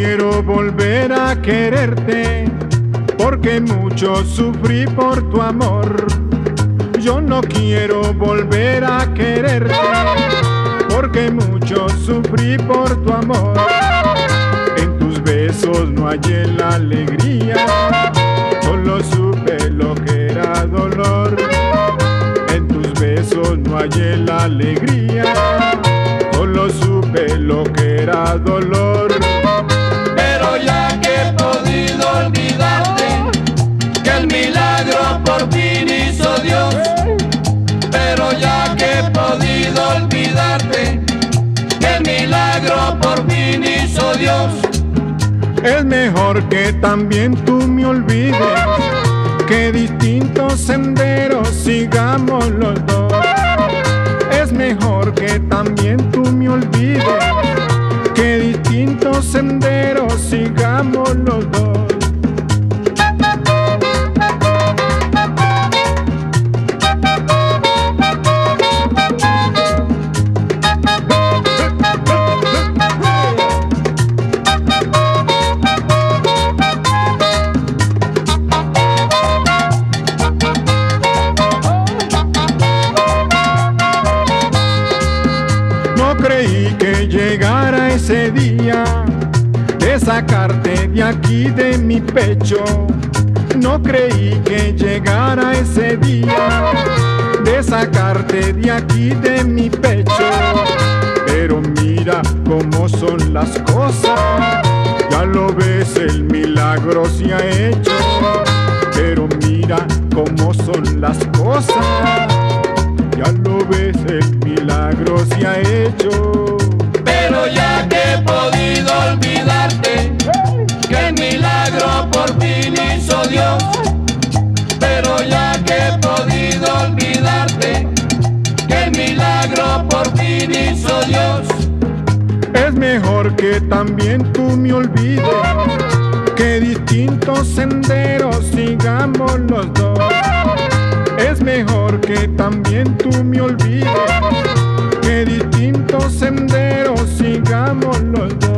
quiero volver a quererte, porque mucho sufrí por tu amor. Yo no quiero volver a quererte, porque mucho sufrí por tu amor. En tus besos no hallé la alegría, solo supe lo que era dolor. En tus besos no hallé la alegría, solo supe lo que era dolor. Pero ya que he podido olvidarte, que el milagro por fin hizo Dios. Pero ya que he podido olvidarte, que el milagro por fin hizo Dios. Es mejor que también tú me olvides, que distintos senderos sigamos los dos. Es mejor que también tú me olvides, que distintos senderos sigamos los dos. No creí que llegara ese día de sacarte de aquí de mi pecho. No creí que llegara ese día de sacarte de aquí de mi pecho. Pero mira cómo son las cosas, ya lo ves, el milagro se ha hecho. Pero mira cómo son las cosas, ya lo ves, el milagro se ha hecho. Pero ya que he podido olvidarte, que el milagro por fin hizo Dios. Pero ya que he podido olvidarte, que el milagro por fin hizo Dios. Es mejor que también tú me olvides, que distintos senderos sigamos los dos. Es mejor que también tú me olvides, que distintos senderos sigamos los dos.